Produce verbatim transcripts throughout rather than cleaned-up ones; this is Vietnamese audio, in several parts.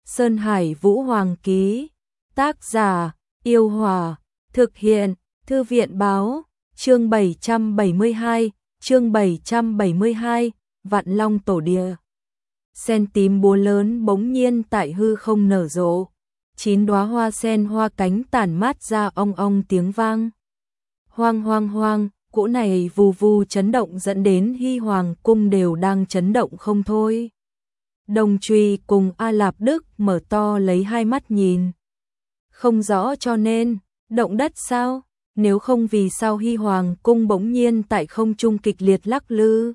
Sơn Hải Vũ Hoàng ký. Tác giả, Yêu Hòa. Thực hiện, Thư viện Báo. Chương bảy trăm bảy mươi hai, chương bảy trăm bảy mươi hai, Vạn Long Tổ Địa. Sen tím búa lớn bỗng nhiên tại hư không nở rộ. Chín đóa hoa sen hoa cánh tản mát ra ong ong tiếng vang. Hoang hoang hoang, cỗ này vù vù chấn động dẫn đến Hy Hoàng cung đều đang chấn động không thôi. Đồng Trùy cùng A Lạp Đức mở to lấy hai mắt nhìn. Không rõ cho nên, động đất sao? Nếu không vì sao Hy Hoàng cung bỗng nhiên tại không trung kịch liệt lắc lư.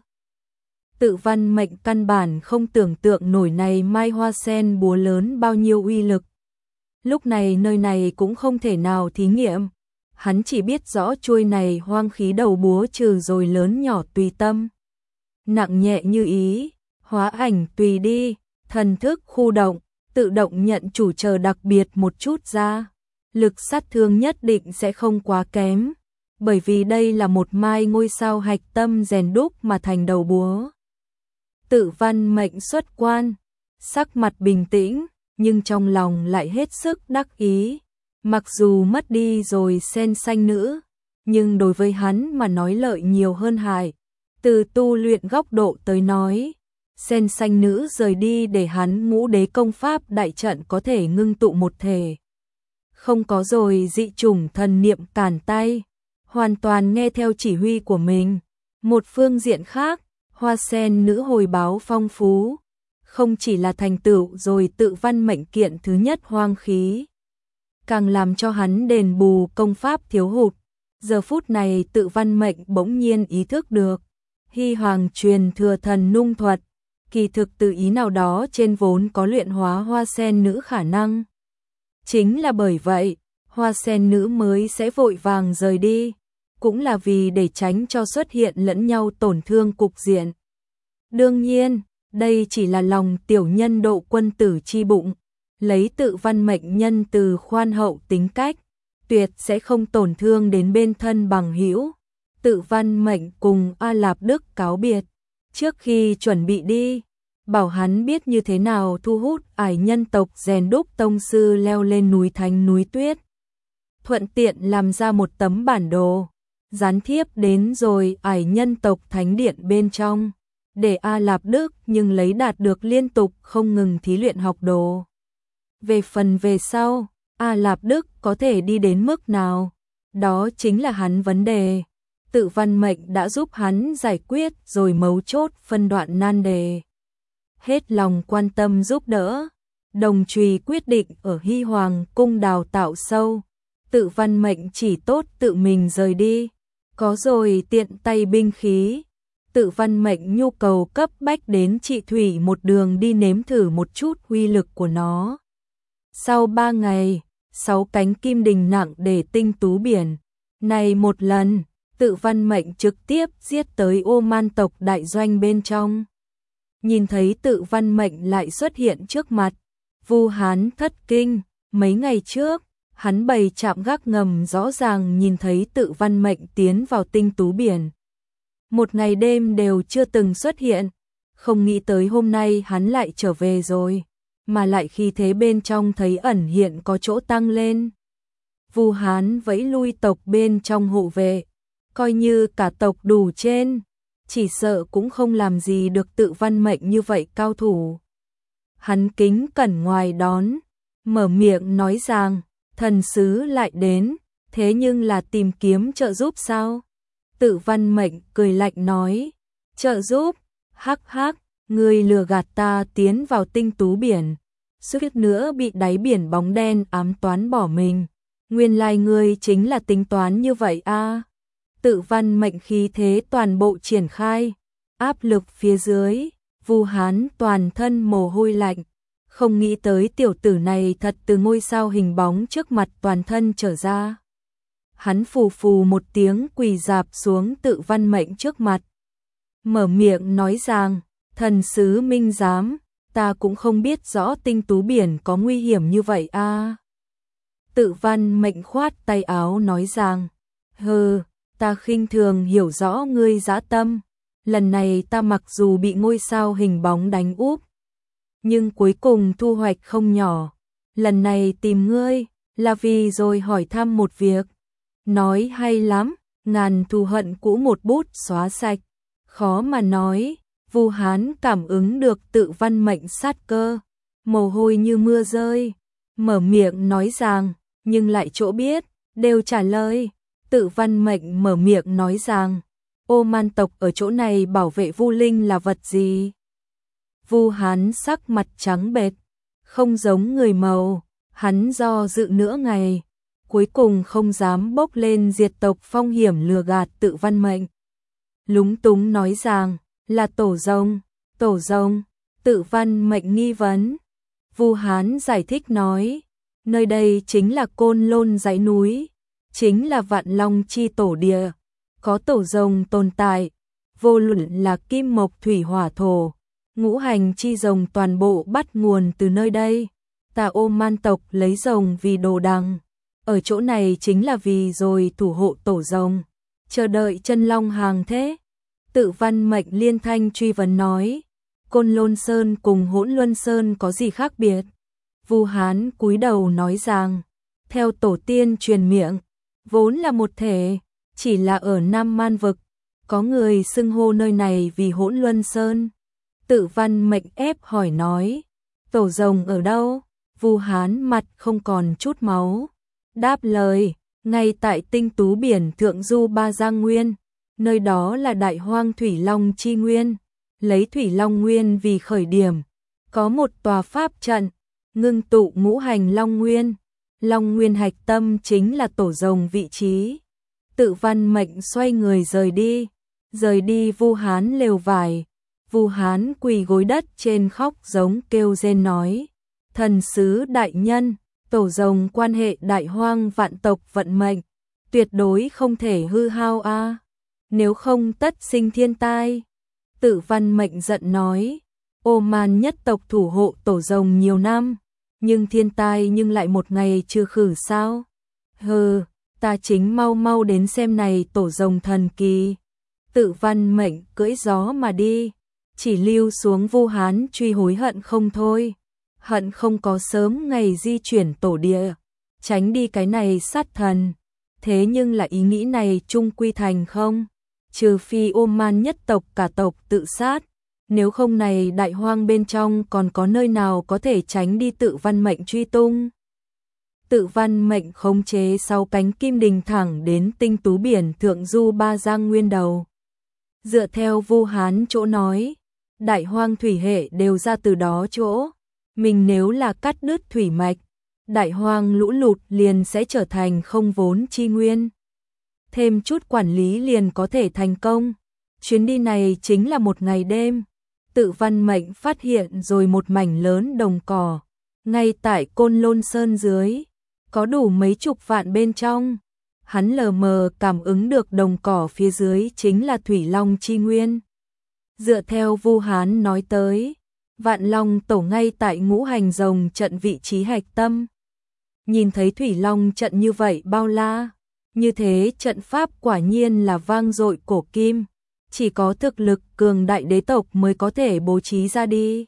Tự Văn Mệnh căn bản không tưởng tượng nổi này mai hoa sen búa lớn bao nhiêu uy lực. Lúc này nơi này cũng không thể nào thí nghiệm. Hắn chỉ biết rõ chuôi này hoang khí đầu búa trừ rồi lớn nhỏ tùy tâm. Nặng nhẹ như ý, hóa ảnh tùy đi, thần thức khu động, tự động nhận chủ chờ đặc biệt một chút ra. Lực sát thương nhất định sẽ không quá kém, bởi vì đây là một mai ngôi sao hạch tâm rèn đúc mà thành đầu búa. Tự Văn Mệnh xuất quan, sắc mặt bình tĩnh, nhưng trong lòng lại hết sức đắc ý. Mặc dù mất đi rồi sen xanh nữ, nhưng đối với hắn mà nói lợi nhiều hơn hại. Từ tu luyện góc độ tới nói, sen xanh nữ rời đi để hắn ngũ đế công pháp đại trận có thể ngưng tụ một thể. Không có rồi dị chủng thần niệm cản tay, hoàn toàn nghe theo chỉ huy của mình. Một phương diện khác, hoa sen nữ hồi báo phong phú, không chỉ là thành tựu rồi Tự Văn Mệnh kiện thứ nhất hoang khí, càng làm cho hắn đền bù công pháp thiếu hụt. Giờ phút này Tự Văn Mệnh bỗng nhiên ý thức được, Hy Hoàng truyền thừa thần nung thuật, kỳ thực từ ý nào đó trên vốn có luyện hóa hoa sen nữ khả năng. Chính là bởi vậy, hoa sen nữ mới sẽ vội vàng rời đi, cũng là vì để tránh cho xuất hiện lẫn nhau tổn thương cục diện. Đương nhiên, đây chỉ là lòng tiểu nhân độ quân tử chi bụng, lấy Tự Văn Mệnh nhân từ khoan hậu tính cách, tuyệt sẽ không tổn thương đến bên thân bằng hữu. Tự Văn Mệnh cùng A Lạp Đức cáo biệt, trước khi chuẩn bị đi, bảo hắn biết như thế nào thu hút ải nhân tộc rèn đúc tông sư leo lên núi Thánh núi Tuyết. Thuận tiện làm ra một tấm bản đồ, gián thiếp đến rồi ải nhân tộc thánh điện bên trong, để A Lạp Đức nhưng lấy đạt được liên tục không ngừng thí luyện học đồ. Về phần về sau, A Lạp Đức có thể đi đến mức nào, đó chính là hắn vấn đề. Tự Văn Mệnh đã giúp hắn giải quyết rồi mấu chốt phân đoạn nan đề. Hết lòng quan tâm giúp đỡ, Đồng Trùy quyết định ở Hy Hoàng cung đào tạo sâu. Tự Văn Mệnh chỉ tốt tự mình rời đi, có rồi tiện tay binh khí. Tự Văn Mệnh nhu cầu cấp bách đến trị thủy một đường đi nếm thử một chút uy lực của nó. Sau ba ngày, sáu cánh kim đình nặng để tinh tú biển. Này một lần, Tự Văn Mệnh trực tiếp giết tới Ô Man tộc đại doanh bên trong. Nhìn thấy Tự Văn Mệnh lại xuất hiện trước mặt, Vu Hán thất kinh. Mấy ngày trước, hắn bày trạm gác ngầm rõ ràng nhìn thấy Tự Văn Mệnh tiến vào tinh tú biển. Một ngày đêm đều chưa từng xuất hiện, không nghĩ tới hôm nay hắn lại trở về rồi, mà lại khi thế bên trong thấy ẩn hiện có chỗ tăng lên. Vu Hán vẫy lui tộc bên trong hộ vệ, coi như cả tộc đủ trên, chỉ sợ cũng không làm gì được Tự Văn Mệnh như vậy cao thủ. Hắn kính cẩn ngoài đón, mở miệng nói rằng, thần sứ lại đến, thế nhưng là tìm kiếm trợ giúp sao? Tự Văn Mệnh cười lạnh nói, trợ giúp, hắc hắc, ngươi lừa gạt ta tiến vào tinh tú biển, suýt nữa bị đáy biển bóng đen ám toán bỏ mình. Nguyên lai ngươi chính là tính toán như vậy a. À. Tự Văn Mệnh khí thế toàn bộ triển khai, áp lực phía dưới, Vu Hán toàn thân mồ hôi lạnh, không nghĩ tới tiểu tử này thật từ ngôi sao hình bóng trước mặt toàn thân trở ra. Hắn phù phù một tiếng quỳ dạp xuống Tự Văn Mệnh trước mặt, mở miệng nói rằng, thần sứ minh giám, ta cũng không biết rõ tinh tú biển có nguy hiểm như vậy a. À. Tự Văn Mệnh khoát tay áo nói rằng, hừ, ta khinh thường hiểu rõ ngươi dã tâm, lần này ta mặc dù bị ngôi sao hình bóng đánh úp, nhưng cuối cùng thu hoạch không nhỏ. Lần này tìm ngươi là vì rồi hỏi thăm một việc. Nói hay lắm, ngàn thù hận cũ một bút xóa sạch. Khó mà nói, Vu Hán cảm ứng được Tự Văn Mệnh sát cơ, mồ hôi như mưa rơi, mở miệng nói rằng, nhưng lại chỗ biết, đều trả lời. Tự Văn Mệnh mở miệng nói rằng, Ô Man tộc ở chỗ này bảo vệ Vu Linh là vật gì? Vu Hán sắc mặt trắng bệch, không giống người màu, hắn do dự nửa ngày, cuối cùng không dám bốc lên diệt tộc phong hiểm lừa gạt Tự Văn Mệnh. Lúng túng nói rằng, là tổ rồng, tổ rồng, Tự Văn Mệnh nghi vấn. Vu Hán giải thích nói, nơi đây chính là Côn Lôn dãy núi, chính là Vạn Long chi tổ địa, có tổ rồng tồn tại, vô luận là kim mộc thủy hỏa thổ, ngũ hành chi rồng toàn bộ bắt nguồn từ nơi đây. Ta Ô Man tộc lấy rồng vì đồ đằng, ở chỗ này chính là vì rồi thủ hộ tổ rồng, chờ đợi chân long hàng thế. Tự Văn Mệnh liên thanh truy vấn nói, Côn Lôn Sơn cùng Hỗn Luân Sơn có gì khác biệt? Vu Hán cúi đầu nói rằng, theo tổ tiên truyền miệng, vốn là một thể, chỉ là ở Nam Man vực, có người xưng hô nơi này vì Hỗn Luân Sơn. Tự Văn Mệnh ép hỏi nói, tổ rồng ở đâu? Vu Hán mặt không còn chút máu, đáp lời, ngay tại tinh tú biển thượng du Ba Giang Nguyên, nơi đó là Đại Hoang Thủy Long chi nguyên, lấy Thủy Long Nguyên vì khởi điểm, có một tòa pháp trận, ngưng tụ ngũ hành Long Nguyên, Long Nguyên hạch tâm chính là tổ rồng vị trí. Tự Văn Mệnh xoay người rời đi, rời đi Vu Hán lều vải. Vu Hán quỳ gối đất trên khóc giống kêu rên nói, thần sứ đại nhân, tổ rồng quan hệ đại hoang vạn tộc vận mệnh, tuyệt đối không thể hư hao a, nếu không tất sinh thiên tai. Tự Văn Mệnh giận nói, Ô Man nhất tộc thủ hộ tổ rồng nhiều năm, nhưng thiên tai nhưng lại một ngày chưa khử sao? Hừ, ta chính mau mau đến xem này tổ rồng thần kỳ. Tự Văn Mệnh cưỡi gió mà đi, chỉ lưu xuống Vu Hán truy hối hận không thôi, hận không có sớm ngày di chuyển tổ địa, tránh đi cái này sát thần. Thế nhưng là ý nghĩ này chung quy thành không, trừ phi Ô Man nhất tộc cả tộc tự sát, nếu không này đại hoang bên trong còn có nơi nào có thể tránh đi Tự Văn Mệnh truy tung. Tự Văn Mệnh khống chế sau cánh kim đình thẳng đến tinh tú biển thượng du Ba Giang Nguyên đầu. Dựa theo Vu Hán chỗ nói, đại hoang thủy hệ đều ra từ đó chỗ, mình nếu là cắt đứt thủy mạch, đại hoang lũ lụt liền sẽ trở thành không vốn chi nguyên. Thêm chút quản lý liền có thể thành công. Chuyến đi này chính là một ngày đêm. Tự Văn Mệnh phát hiện rồi một mảnh lớn đồng cỏ, ngay tại Côn Lôn Sơn dưới, có đủ mấy chục vạn bên trong. Hắn lờ mờ cảm ứng được đồng cỏ phía dưới chính là Thủy Long chi nguyên. Dựa theo Vu Hán nói tới, Vạn Long tổ ngay tại ngũ hành rồng trận vị trí hạch tâm. Nhìn thấy Thủy Long trận như vậy bao la, như thế trận pháp quả nhiên là vang dội cổ kim, chỉ có thực lực cường đại đế tộc mới có thể bố trí ra đi.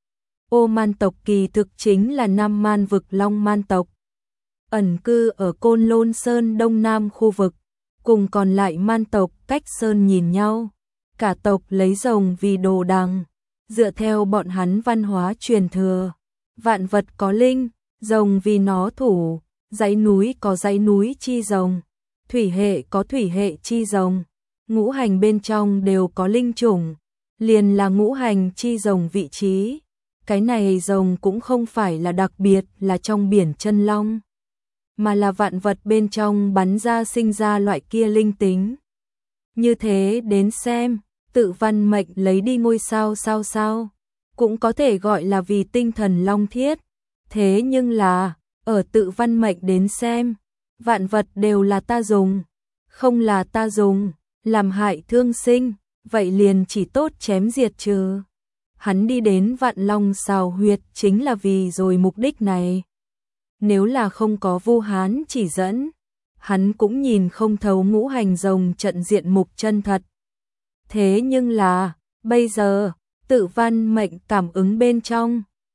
Ô Man tộc kỳ thực chính là Nam Man vực Long Man tộc, ẩn cư ở Côn Lôn Sơn đông nam khu vực, cùng còn lại Man tộc cách sơn nhìn nhau, cả tộc lấy rồng vì đồ đằng. Dựa theo bọn hắn văn hóa truyền thừa, vạn vật có linh, rồng vì nó thủ, dãy núi có dãy núi chi rồng, thủy hệ có thủy hệ chi rồng, ngũ hành bên trong đều có linh chủng, liền là ngũ hành chi rồng vị trí. Cái này rồng cũng không phải là đặc biệt là trong biển chân long, mà là vạn vật bên trong bắn ra sinh ra loại kia linh tính. Như thế đến xem, Tự Văn Mệnh lấy đi ngôi sao sao sao, cũng có thể gọi là vì tinh thần long thiết. Thế nhưng là, ở Tự Văn Mệnh đến xem, vạn vật đều là ta dùng, không là ta dùng, làm hại thương sinh, vậy liền chỉ tốt chém diệt trừ. Hắn đi đến Vạn Long Sào Huyệt chính là vì rồi mục đích này. Nếu là không có Vu Hán chỉ dẫn, hắn cũng nhìn không thấu ngũ hành rồng trận diện mục chân thật. Thế nhưng là, bây giờ, Tự Văn Mệnh cảm ứng bên trong,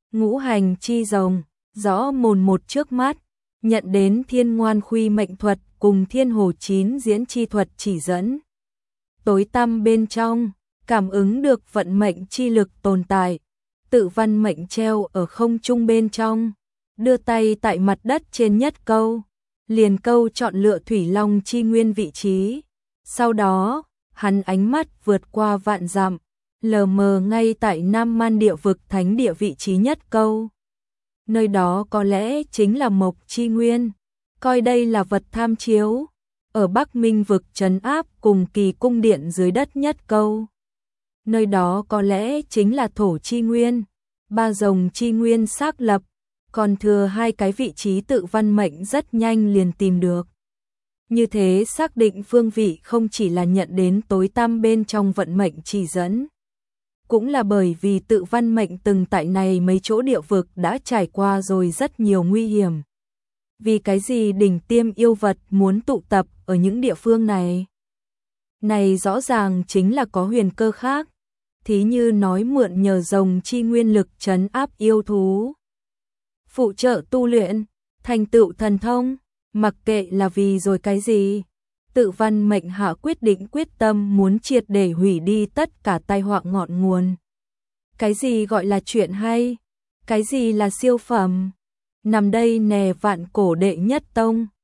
ngũ hành chi rồng, rõ mồn một trước mắt, nhận đến thiên ngoan khuy mệnh thuật cùng thiên hồ chín diễn chi thuật chỉ dẫn. Tối tăm bên trong, cảm ứng được vận mệnh chi lực tồn tại, tự văn mệnh treo ở không trung bên trong, đưa tay tại mặt đất trên nhất câu, liền câu chọn lựa thủy long chi nguyên vị trí. Sau đó, hắn ánh mắt vượt qua vạn dặm, lờ mờ ngay tại Nam Man địa vực thánh địa vị trí nhất câu. Nơi đó có lẽ chính là mộc chi nguyên, coi đây là vật tham chiếu, ở Bắc Minh vực trấn áp cùng kỳ cung điện dưới đất nhất câu. Nơi đó có lẽ chính là thổ chi nguyên, ba rồng chi nguyên xác lập, còn thừa hai cái vị trí tự văn mệnh rất nhanh liền tìm được. Như thế xác định phương vị không chỉ là nhận đến tối tăm bên trong vận mệnh chỉ dẫn, cũng là bởi vì tự văn mệnh từng tại này mấy chỗ địa vực đã trải qua rồi rất nhiều nguy hiểm. Vì cái gì đỉnh tiêm yêu vật muốn tụ tập ở những địa phương này? Này rõ ràng chính là có huyền cơ khác, thí như nói mượn nhờ rồng chi nguyên lực trấn áp yêu thú, phụ trợ tu luyện, thành tựu thần thông, mặc kệ là vì rồi cái gì. Tự văn mệnh hạ quyết định quyết tâm muốn triệt để hủy đi tất cả tai họa ngọn nguồn. Cái gì gọi là chuyện hay? Cái gì là siêu phẩm? Nằm đây nè vạn cổ đệ nhất tông,